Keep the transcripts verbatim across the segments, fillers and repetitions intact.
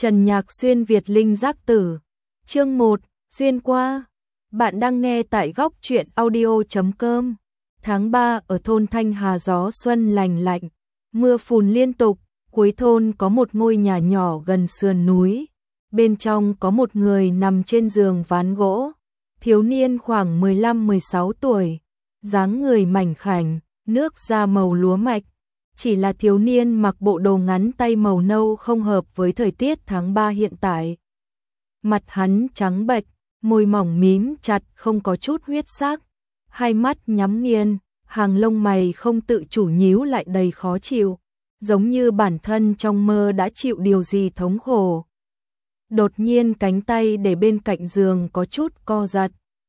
Trần Nhạc Xuyên Việt Linh Giác Tử. Chương một, xuyên qua. Bạn đang nghe tại góc truyện audio chấm com. Tháng ba ở thôn Thanh Hà gió xuân lành lạnh, mưa phùn liên tục, cuối thôn có một ngôi nhà nhỏ gần sườn núi. Bên trong có một người nằm trên giường ván gỗ, thiếu niên khoảng mười lăm mười sáu tuổi, dáng người mảnh khảnh, nước da màu lúa mạch. Chỉ là thiếu niên mặc bộ đồ ngắn tay màu nâu không hợp với thời tiết tháng ba hiện tại. Mặt hắn trắng bệch, môi mỏng mím chặt không có chút huyết sắc, hai mắt nhắm nghiền, hàng lông mày không tự chủ nhíu lại đầy khó chịu, giống như bản thân trong mơ đã chịu điều gì thống khổ. Đột nhiên cánh tay để bên cạnh giường có chút co giật.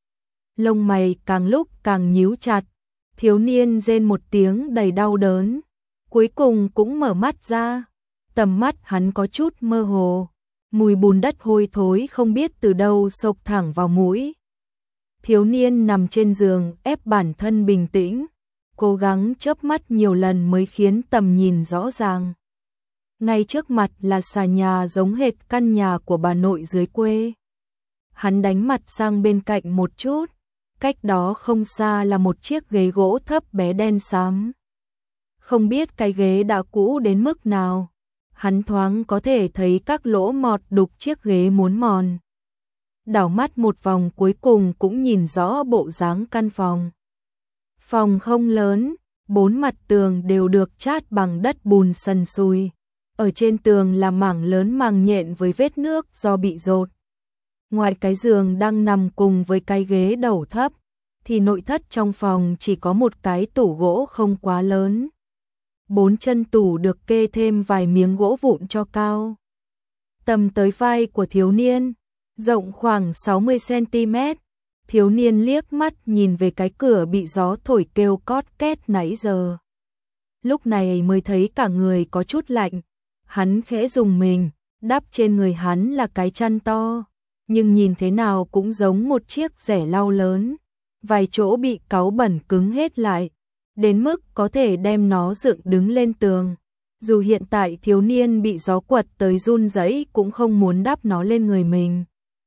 Lông mày càng lúc càng nhíu chặt, thiếu niên rên một tiếng đầy đau đớn. Cuối cùng cũng mở mắt ra, tầm mắt hắn có chút mơ hồ, mùi bùn đất hôi thối không biết từ đâu xộc thẳng vào mũi. Thiếu niên nằm trên giường ép bản thân bình tĩnh, cố gắng chớp mắt nhiều lần mới khiến tầm nhìn rõ ràng. Ngay trước mặt là xà nhà giống hệt căn nhà của bà nội dưới quê. Hắn đánh mặt sang bên cạnh một chút, cách đó không xa là một chiếc ghế gỗ thấp bé đen xám. Không biết cái ghế đã cũ đến mức nào, hắn thoáng có thể thấy các lỗ mọt đục chiếc ghế muốn mòn. Đảo mắt một vòng cuối cùng cũng nhìn rõ bộ dáng căn phòng. Phòng không lớn, bốn mặt tường đều được chát bằng đất bùn sần sùi. Ở trên tường là mảng lớn màng nhện với vết nước do bị dột. Ngoài cái giường đang nằm cùng với cái ghế đầu thấp, thì nội thất trong phòng chỉ có một cái tủ gỗ không quá lớn. Bốn chân tủ được kê thêm vài miếng gỗ vụn cho cao. Tầm tới vai của thiếu niên, rộng khoảng sáu mươi xăng ti mét. Thiếu niên liếc mắt nhìn về cái cửa bị gió thổi kêu cót két nãy giờ. Lúc này mới thấy cả người có chút lạnh. Hắn khẽ rùng mình, đắp trên người hắn là cái chăn to, nhưng nhìn thế nào cũng giống một chiếc rẻ lau lớn. Vài chỗ bị cáu bẩn cứng hết lại, đến mức có thể đem nó dựng đứng lên tường. Dù hiện tại thiếu niên bị gió quật tới run rẩy cũng không muốn đắp nó lên người mình.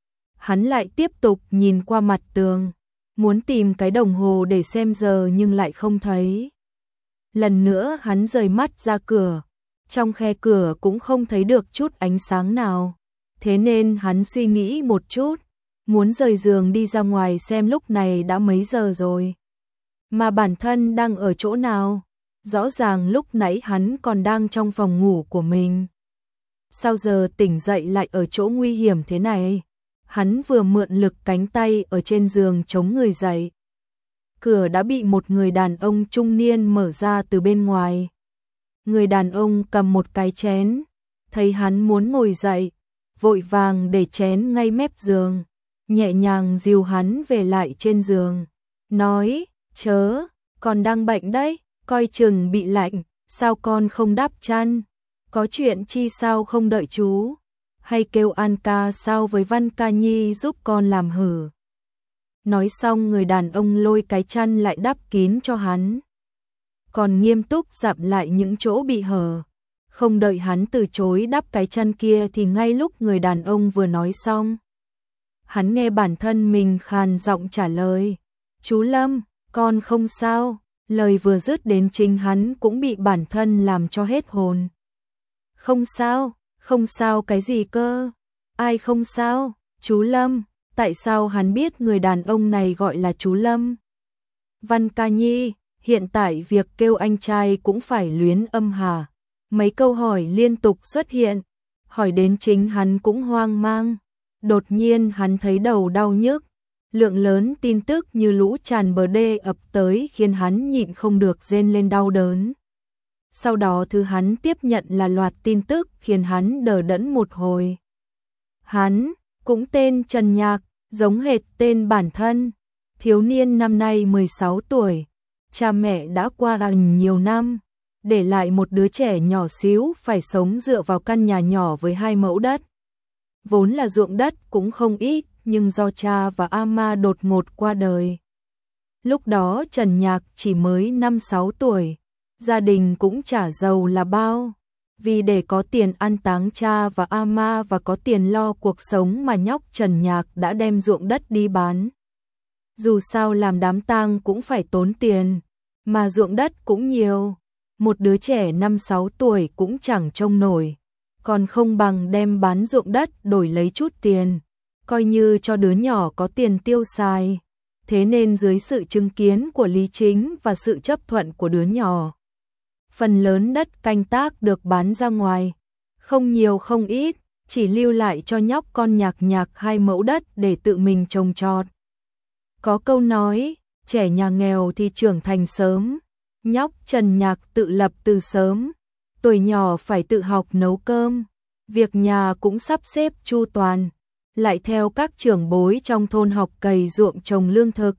Hắn lại tiếp tục nhìn qua mặt tường, muốn tìm cái đồng hồ để xem giờ nhưng lại không thấy. Lần nữa hắn rời mắt ra cửa, trong khe cửa cũng không thấy được chút ánh sáng nào. Thế nên hắn suy nghĩ một chút, muốn rời giường đi ra ngoài xem lúc này đã mấy giờ rồi. Mà bản thân đang ở chỗ nào? Rõ ràng lúc nãy hắn còn đang trong phòng ngủ của mình. Sao giờ tỉnh dậy lại ở chỗ nguy hiểm thế này? Hắn vừa mượn lực cánh tay ở trên giường chống người dậy. Cửa đã bị một người đàn ông trung niên mở ra từ bên ngoài. Người đàn ông cầm một cái chén, thấy hắn muốn ngồi dậy, vội vàng để chén ngay mép giường, nhẹ nhàng dìu hắn về lại trên giường, nói: "Chớ, con đang bệnh đấy, coi chừng bị lạnh, sao con không đắp chăn? Có chuyện chi sao không đợi chú? Hay kêu An ca sao với Văn ca nhi giúp con làm hử?" Nói xong người đàn ông lôi cái chăn lại đắp kín cho hắn, còn nghiêm túc dặm lại những chỗ bị hở. Không đợi hắn từ chối đắp cái chăn kia thì ngay lúc người đàn ông vừa nói xong, hắn nghe bản thân mình khàn giọng trả lời: "Chú Lâm, con không sao." Lời vừa dứt đến chính hắn cũng bị bản thân làm cho hết hồn. "Không sao, không sao cái gì cơ? Ai không sao? Chú Lâm." Tại sao hắn biết người đàn ông này gọi là chú Lâm? "Văn ca nhi, hiện tại việc kêu anh trai cũng phải luyến âm hả?" Mấy câu hỏi liên tục xuất hiện, hỏi đến chính hắn cũng hoang mang. Đột nhiên hắn thấy đầu đau nhức, lượng lớn tin tức như lũ tràn bờ đê ập tới khiến hắn nhịn không được rên lên đau đớn. Sau đó thứ hắn tiếp nhận là loạt tin tức khiến hắn đờ đẫn một hồi. Hắn cũng tên Trần Nhạc, giống hệt tên bản thân. Thiếu niên năm nay mười sáu tuổi, cha mẹ đã qua đời nhiều năm, để lại một đứa trẻ nhỏ xíu phải sống dựa vào căn nhà nhỏ với hai mẫu đất. Vốn là ruộng đất cũng không ít, nhưng do cha và ama đột ngột qua đời. Lúc đó Trần Nhạc chỉ mới năm sáu tuổi, gia đình cũng chả giàu là bao. Vì để có tiền an táng cha và ama và có tiền lo cuộc sống mà nhóc Trần Nhạc đã đem ruộng đất đi bán. Dù sao làm đám tang cũng phải tốn tiền, mà ruộng đất cũng nhiều. Một đứa trẻ năm sáu tuổi cũng chẳng trông nổi, còn không bằng đem bán ruộng đất đổi lấy chút tiền, coi như cho đứa nhỏ có tiền tiêu xài. Thế nên dưới sự chứng kiến của Lý Chính và sự chấp thuận của đứa nhỏ, phần lớn đất canh tác được bán ra ngoài, không nhiều không ít, chỉ lưu lại cho nhóc con Nhạc Nhạc hai mẫu đất để tự mình trồng trọt. Có câu nói, trẻ nhà nghèo thì trưởng thành sớm, nhóc Trần Nhạc tự lập từ sớm, tuổi nhỏ phải tự học nấu cơm, việc nhà cũng sắp xếp chu toàn, lại theo các trưởng bối trong thôn học cày ruộng trồng lương thực.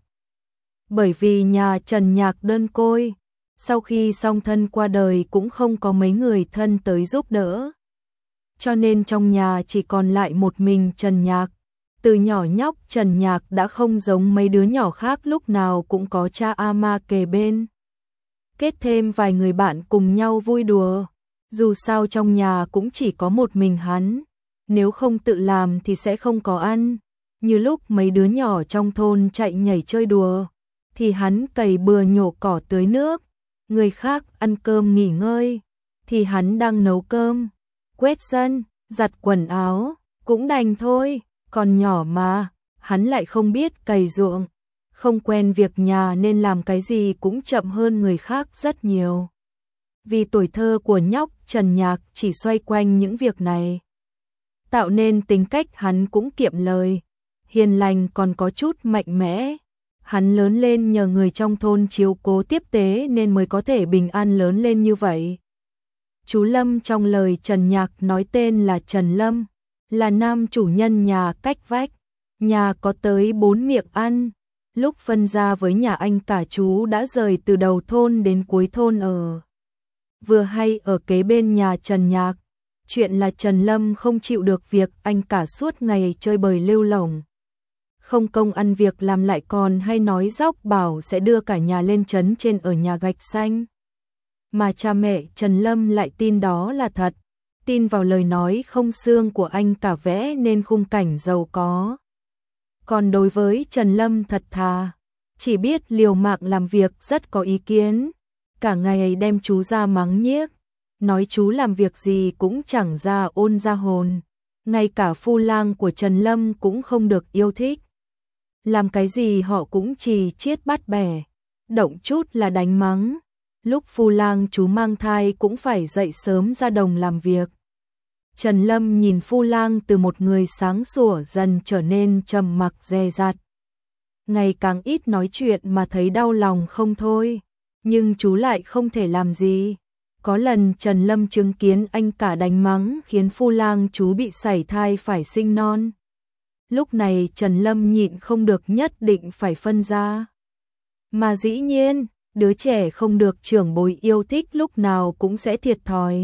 Bởi vì nhà Trần Nhạc đơn côi, sau khi song thân qua đời cũng không có mấy người thân tới giúp đỡ. Cho nên trong nhà chỉ còn lại một mình Trần Nhạc. Từ nhỏ nhóc Trần Nhạc đã không giống mấy đứa nhỏ khác lúc nào cũng có cha ama kề bên. Kết thêm vài người bạn cùng nhau vui đùa. Dù sao trong nhà cũng chỉ có một mình hắn. Nếu không tự làm thì sẽ không có ăn. Như lúc mấy đứa nhỏ trong thôn chạy nhảy chơi đùa, thì hắn cày bừa nhổ cỏ tưới nước. Người khác ăn cơm nghỉ ngơi, thì hắn đang nấu cơm, quét sân, giặt quần áo, cũng đành thôi. Còn nhỏ mà, hắn lại không biết cày ruộng, không quen việc nhà nên làm cái gì cũng chậm hơn người khác rất nhiều. Vì tuổi thơ của nhóc Trần Nhạc chỉ xoay quanh những việc này, tạo nên tính cách hắn cũng kiệm lời, hiền lành còn có chút mạnh mẽ. Hắn lớn lên nhờ người trong thôn chiếu cố tiếp tế nên mới có thể bình an lớn lên như vậy. Chú Lâm trong lời Trần Nhạc nói tên là Trần Lâm, là nam chủ nhân nhà cách vách, nhà có tới bốn miệng ăn. Lúc phân ra với nhà anh cả chú đã rời từ đầu thôn đến cuối thôn ở. Vừa hay ở kế bên nhà Trần Nhạc, chuyện là Trần Lâm không chịu được việc anh cả suốt ngày chơi bời lêu lổng. Không công ăn việc làm lại còn hay nói dóc bảo sẽ đưa cả nhà lên trấn trên ở nhà gạch xanh. Mà cha mẹ Trần Lâm lại tin đó là thật, tin vào lời nói không xương của anh cả vẽ nên khung cảnh giàu có. Còn đối với Trần Lâm thật thà, chỉ biết liều mạng làm việc rất có ý kiến, cả ngày đem chú ra mắng nhiếc, nói chú làm việc gì cũng chẳng ra ôn ra hồn, ngay cả phu lang của Trần Lâm cũng không được yêu thích. Làm cái gì họ cũng chỉ chiết bắt bẻ, động chút là đánh mắng. Lúc phu lang chú mang thai cũng phải dậy sớm ra đồng làm việc. Trần Lâm nhìn phu lang từ một người sáng sủa dần trở nên trầm mặc dè dặt. Ngày càng ít nói chuyện mà thấy đau lòng không thôi. Nhưng chú lại không thể làm gì. Có lần Trần Lâm chứng kiến anh cả đánh mắng khiến phu lang chú bị sảy thai phải sinh non. Lúc này Trần Lâm nhịn không được nhất định phải phân ra. Mà dĩ nhiên, đứa trẻ không được trưởng bối yêu thích lúc nào cũng sẽ thiệt thòi.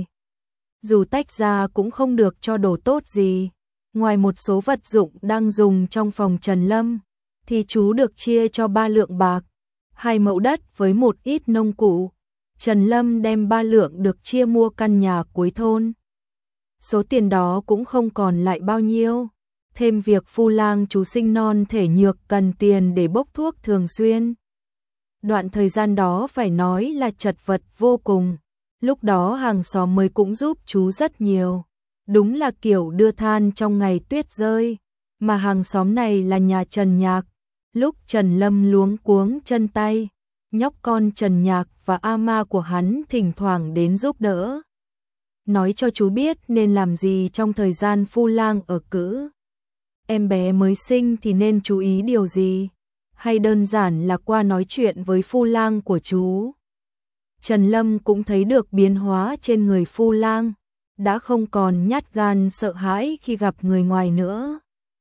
Dù tách ra cũng không được cho đồ tốt gì. Ngoài một số vật dụng đang dùng trong phòng Trần Lâm, thì chú được chia cho ba lượng bạc, hai mẫu đất với một ít nông cụ. Trần Lâm đem ba lượng được chia mua căn nhà cuối thôn. Số tiền đó cũng không còn lại bao nhiêu. Thêm việc phu lang chú sinh non thể nhược cần tiền để bốc thuốc thường xuyên. Đoạn thời gian đó phải nói là chật vật vô cùng. Lúc đó hàng xóm mới cũng giúp chú rất nhiều. Đúng là kiểu đưa than trong ngày tuyết rơi. Mà hàng xóm này là nhà Trần Nhạc. Lúc Trần Lâm luống cuống chân tay, nhóc con Trần Nhạc và ama của hắn thỉnh thoảng đến giúp đỡ. Nói cho chú biết nên làm gì trong thời gian phu lang ở cữ. Em bé mới sinh thì nên chú ý điều gì, hay đơn giản là qua nói chuyện với phu lang của chú. Trần Lâm cũng thấy được biến hóa trên người phu lang, đã không còn nhát gan sợ hãi khi gặp người ngoài nữa.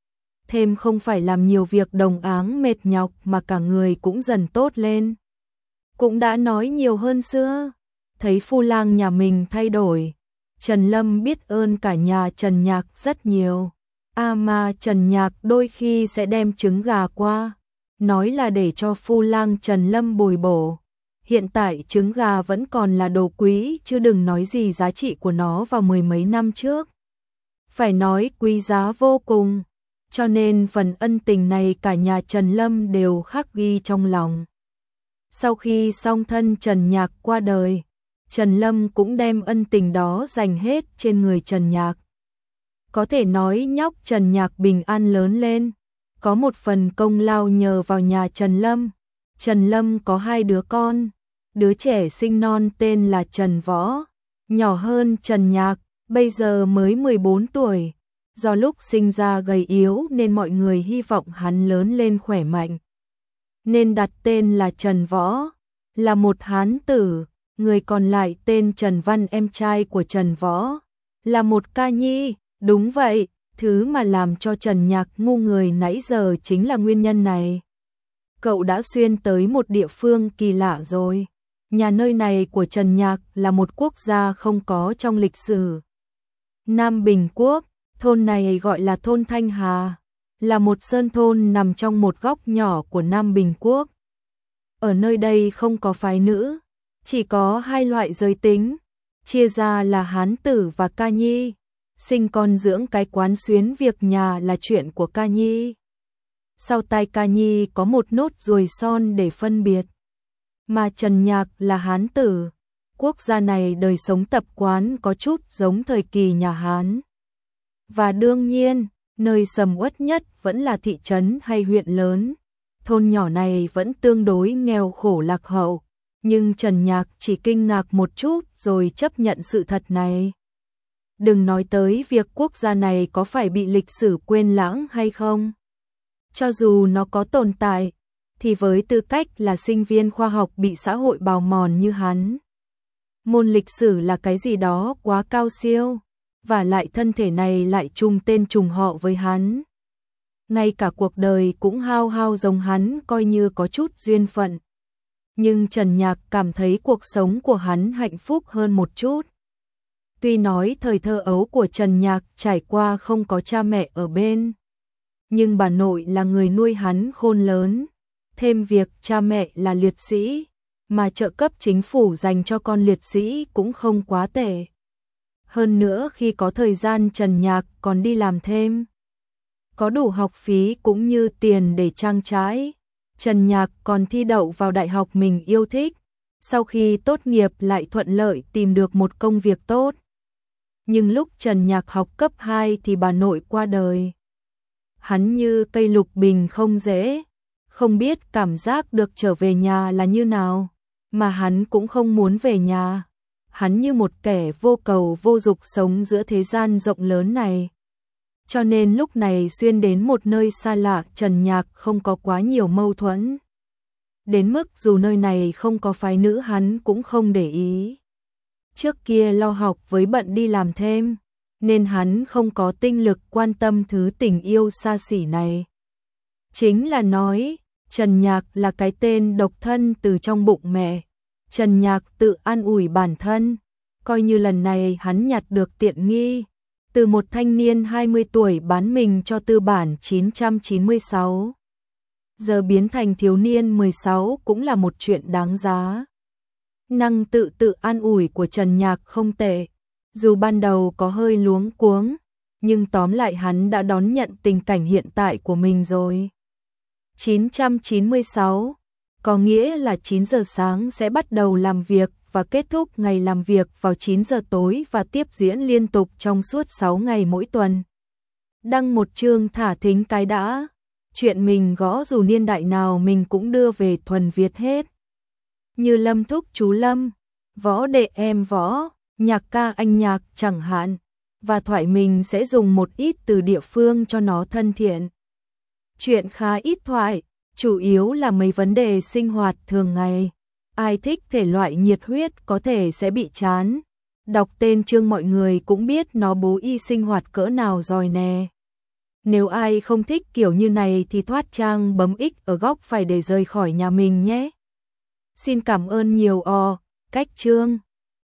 Thêm không phải làm nhiều việc đồng áng mệt nhọc mà cả người cũng dần tốt lên. Cũng đã nói nhiều hơn xưa, thấy phu lang nhà mình thay đổi. Trần Lâm biết ơn cả nhà Trần Nhạc rất nhiều. À mà Trần Nhạc đôi khi sẽ đem trứng gà qua, nói là để cho phu lang Trần Lâm bồi bổ. Hiện tại trứng gà vẫn còn là đồ quý, chứ đừng nói gì giá trị của nó vào mười mấy năm trước. Phải nói quý giá vô cùng, cho nên phần ân tình này cả nhà Trần Lâm đều khắc ghi trong lòng. Sau khi song thân Trần Nhạc qua đời, Trần Lâm cũng đem ân tình đó dành hết trên người Trần Nhạc. Có thể nói nhóc Trần Nhạc bình an lớn lên, có một phần công lao nhờ vào nhà Trần Lâm. Trần Lâm có hai đứa con, đứa trẻ sinh non tên là Trần Võ, nhỏ hơn Trần Nhạc, bây giờ mới mười bốn tuổi. Do lúc sinh ra gầy yếu nên mọi người hy vọng hắn lớn lên khỏe mạnh, nên đặt tên là Trần Võ, là một hán tử. Người còn lại tên Trần Văn, em trai của Trần Võ, là một ca nhi. Đúng vậy, thứ mà làm cho Trần Nhạc ngu người nãy giờ chính là nguyên nhân này. Cậu đã xuyên tới một địa phương kỳ lạ rồi. Nhà nơi này của Trần Nhạc là một quốc gia không có trong lịch sử. Nam Bình Quốc, thôn này gọi là thôn Thanh Hà, là một sơn thôn nằm trong một góc nhỏ của Nam Bình Quốc. Ở nơi đây không có phái nữ, chỉ có hai loại giới tính, chia ra là hán tử và ca nhi. Sinh con dưỡng cái quán xuyến việc nhà là chuyện của ca nhi. Sau tai ca nhi có một nốt ruồi son để phân biệt. Mà Trần Nhạc là hán tử. Quốc gia này đời sống tập quán có chút giống thời kỳ nhà Hán. Và đương nhiên, nơi sầm uất nhất vẫn là thị trấn hay huyện lớn. Thôn nhỏ này vẫn tương đối nghèo khổ lạc hậu. Nhưng Trần Nhạc chỉ kinh ngạc một chút rồi chấp nhận sự thật này. Đừng nói tới việc quốc gia này có phải bị lịch sử quên lãng hay không. Cho dù nó có tồn tại, thì với tư cách là sinh viên khoa học bị xã hội bào mòn như hắn, môn lịch sử là cái gì đó quá cao siêu, và lại thân thể này lại trùng tên trùng họ với hắn. Ngay cả cuộc đời cũng hao hao giống hắn, coi như có chút duyên phận. Nhưng Trần Nhạc cảm thấy cuộc sống của hắn hạnh phúc hơn một chút. Tuy nói thời thơ ấu của Trần Nhạc trải qua không có cha mẹ ở bên, nhưng bà nội là người nuôi hắn khôn lớn. Thêm việc cha mẹ là liệt sĩ, mà trợ cấp chính phủ dành cho con liệt sĩ cũng không quá tệ. Hơn nữa khi có thời gian Trần Nhạc còn đi làm thêm, có đủ học phí cũng như tiền để trang trải. Trần Nhạc còn thi đậu vào đại học mình yêu thích, sau khi tốt nghiệp lại thuận lợi tìm được một công việc tốt. Nhưng lúc Trần Nhạc học cấp hai thì bà nội qua đời. Hắn như cây lục bình không dễ, không biết cảm giác được trở về nhà là như nào, mà hắn cũng không muốn về nhà. Hắn như một kẻ vô cầu vô dục sống giữa thế gian rộng lớn này. Cho nên lúc này xuyên đến một nơi xa lạ, Trần Nhạc không có quá nhiều mâu thuẫn. Đến mức dù nơi này không có phái nữ hắn cũng không để ý. Trước kia lo học với bận đi làm thêm, nên hắn không có tinh lực quan tâm thứ tình yêu xa xỉ này. Chính là nói, Trần Nhạc là cái tên độc thân từ trong bụng mẹ. Trần Nhạc tự an ủi bản thân, coi như lần này hắn nhặt được tiện nghi. Từ một thanh niên hai mươi tuổi bán mình cho tư bản chín trăm chín mươi sáu, giờ biến thành thiếu niên mười sáu cũng là một chuyện đáng giá. Năng tự tự an ủi của Trần Nhạc không tệ, dù ban đầu có hơi luống cuống, nhưng tóm lại hắn đã đón nhận tình cảnh hiện tại của mình rồi. chín trăm chín mươi sáu, có nghĩa là chín giờ sáng sẽ bắt đầu làm việc và kết thúc ngày làm việc vào chín giờ tối và tiếp diễn liên tục trong suốt sáu ngày mỗi tuần. Đăng một chương thả thính cái đã, chuyện mình gõ dù niên đại nào mình cũng đưa về thuần Việt hết. Như Lâm thúc chú Lâm, Võ đệ em Võ, Nhạc ca anh Nhạc chẳng hạn, và thoại mình sẽ dùng một ít từ địa phương cho nó thân thiện. Chuyện khá ít thoại, chủ yếu là mấy vấn đề sinh hoạt thường ngày. Ai thích thể loại nhiệt huyết có thể sẽ bị chán. Đọc tên chương mọi người cũng biết nó bố y sinh hoạt cỡ nào rồi nè. Nếu ai không thích kiểu như này thì thoát trang bấm X ở góc phải để rời khỏi nhà mình nhé. Xin cảm ơn nhiều o, cách chương.